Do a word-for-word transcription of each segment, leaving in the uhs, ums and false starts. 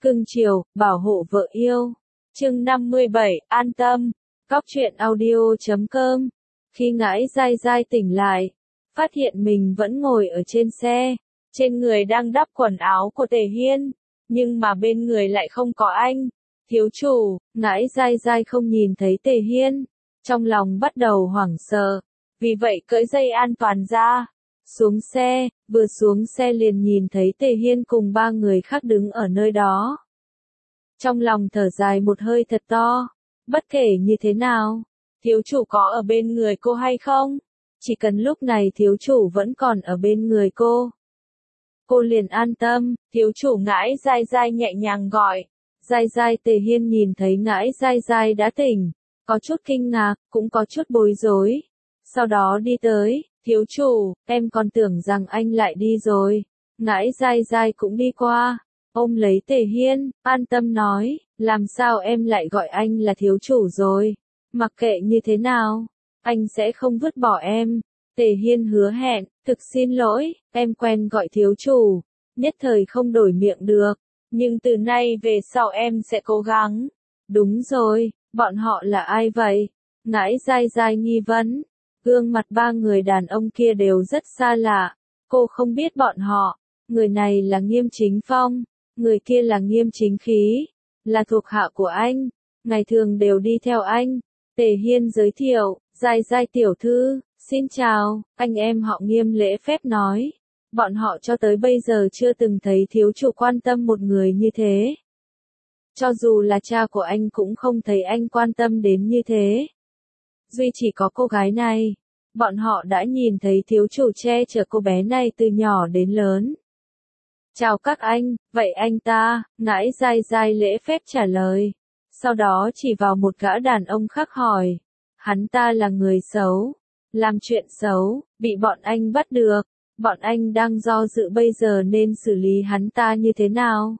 cưng chiều, bảo hộ vợ yêu. Chương năm mươi bảy, an tâm. Góc truyện audio chấm com. Khi Ngãi Dai Dai tỉnh lại, phát hiện mình vẫn ngồi ở trên xe, trên người đang đắp quần áo của Tề Hiên, nhưng mà bên người lại không có anh. Thiếu chủ, Ngãi Dai Dai không nhìn thấy Tề Hiên, trong lòng bắt đầu hoảng sợ, vì vậy cởi dây an toàn ra, xuống xe, vừa xuống xe liền nhìn thấy Tề Hiên cùng ba người khác đứng ở nơi đó. Trong lòng thở dài một hơi thật to, bất kể như thế nào, thiếu chủ có ở bên người cô hay không? Chỉ cần lúc này thiếu chủ vẫn còn ở bên người cô, cô liền an tâm. Thiếu chủ Ngãi Dai Dai nhẹ nhàng gọi. Dai Dai. Tề Hiên nhìn thấy Ngãi Dai Dai đã tỉnh, có chút kinh ngạc, cũng có chút bối rối. Sau đó đi tới, thiếu chủ, em còn tưởng rằng anh lại đi rồi. Ngãi Dai Dai cũng đi qua, ôm lấy Tề Hiên, an tâm nói, làm sao em lại gọi anh là thiếu chủ rồi? Mặc kệ như thế nào, anh sẽ không vứt bỏ em. Tề Hiên hứa hẹn, thực xin lỗi, em quen gọi thiếu chủ, nhất thời không đổi miệng được, nhưng từ nay về sau em sẽ cố gắng. Đúng rồi, bọn họ là ai vậy? Ngãi Dai Dai nghi vấn, gương mặt ba người đàn ông kia đều rất xa lạ, cô không biết bọn họ, người này là Nghiêm Chính Phong, người kia là Nghiêm Chính Khí, là thuộc hạ của anh, ngày thường đều đi theo anh. Tề Hiên giới thiệu, Dai Dai tiểu thư, xin chào, anh em họ Nghiêm lễ phép nói, bọn họ cho tới bây giờ chưa từng thấy thiếu chủ quan tâm một người như thế. Cho dù là cha của anh cũng không thấy anh quan tâm đến như thế. Duy chỉ có cô gái này, bọn họ đã nhìn thấy thiếu chủ che chở cô bé này từ nhỏ đến lớn. Chào các anh, vậy anh ta, Ngãi Dai Dai lễ phép trả lời. Sau đó chỉ vào một gã đàn ông khác hỏi, hắn ta là người xấu, làm chuyện xấu, bị bọn anh bắt được, bọn anh đang do dự bây giờ nên xử lý hắn ta như thế nào?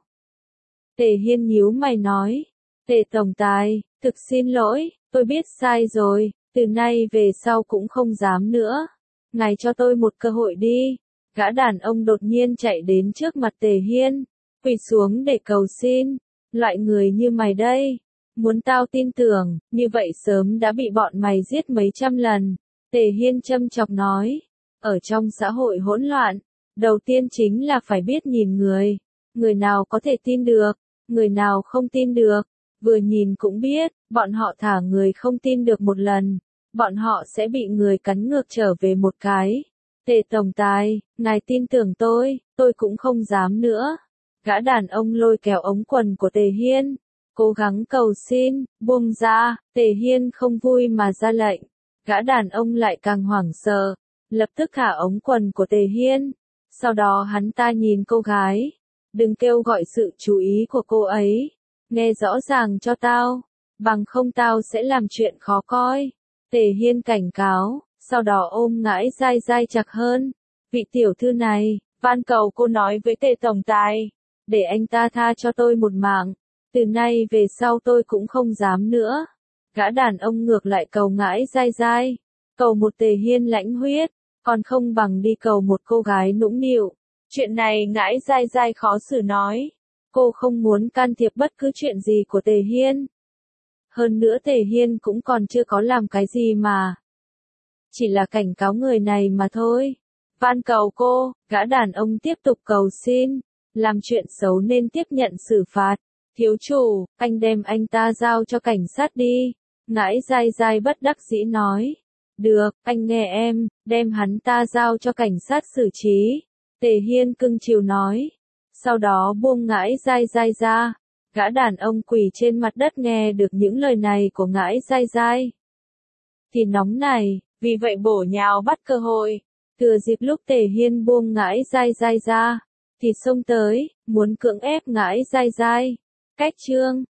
Tề Hiên nhíu mày nói, Tề tổng tài, thực xin lỗi, tôi biết sai rồi, từ nay về sau cũng không dám nữa, ngài cho tôi một cơ hội đi. Gã đàn ông đột nhiên chạy đến trước mặt Tề Hiên, quỳ xuống để cầu xin, loại người như mày đây, muốn tao tin tưởng, như vậy sớm đã bị bọn mày giết mấy trăm lần. Tề Hiên châm chọc nói, ở trong xã hội hỗn loạn, đầu tiên chính là phải biết nhìn người, người nào có thể tin được, người nào không tin được, vừa nhìn cũng biết, bọn họ thả người không tin được một lần, bọn họ sẽ bị người cắn ngược trở về một cái. Tề tổng tài, ngài tin tưởng tôi, tôi cũng không dám nữa. Gã đàn ông lôi kéo ống quần của Tề Hiên, cố gắng cầu xin, buông ra. Tề Hiên không vui mà ra lệnh, gã đàn ông lại càng hoảng sợ, lập tức thả ống quần của Tề Hiên. Sau đó hắn ta nhìn cô gái, đừng kêu gọi sự chú ý của cô ấy, nghe rõ ràng cho tao, bằng không tao sẽ làm chuyện khó coi. Tề Hiên cảnh cáo. Sau đó ôm Ngãi Dai Dai chặt hơn, vị tiểu thư này, van cầu cô nói với Tề tổng tài, để anh ta tha cho tôi một mạng, từ nay về sau tôi cũng không dám nữa. Gã đàn ông ngược lại cầu Ngãi Dai Dai, cầu một Tề Hiên lãnh huyết, còn không bằng đi cầu một cô gái nũng nịu. Chuyện này Ngãi Dai Dai khó xử nói, cô không muốn can thiệp bất cứ chuyện gì của Tề Hiên. Hơn nữa Tề Hiên cũng còn chưa có làm cái gì mà. Chỉ là cảnh cáo người này mà thôi. Van cầu cô, gã đàn ông tiếp tục cầu xin, làm chuyện xấu nên tiếp nhận xử phạt. Thiếu chủ, anh đem anh ta giao cho cảnh sát đi. Ngãi Dai Dai bất đắc dĩ nói. Được, anh nghe em, đem hắn ta giao cho cảnh sát xử trí. Tề Hiên cưng chiều nói. Sau đó buông Ngãi Dai Dai ra. Gã đàn ông quỳ trên mặt đất nghe được những lời này của Ngãi Dai Dai thì nóng này, vì vậy bổ nhào bắt cơ hội. Thừa dịp lúc Tề Hiên buông Ngãi Dai Dai ra, thì xông tới, muốn cưỡng ép Ngãi Dai Dai. Cách chương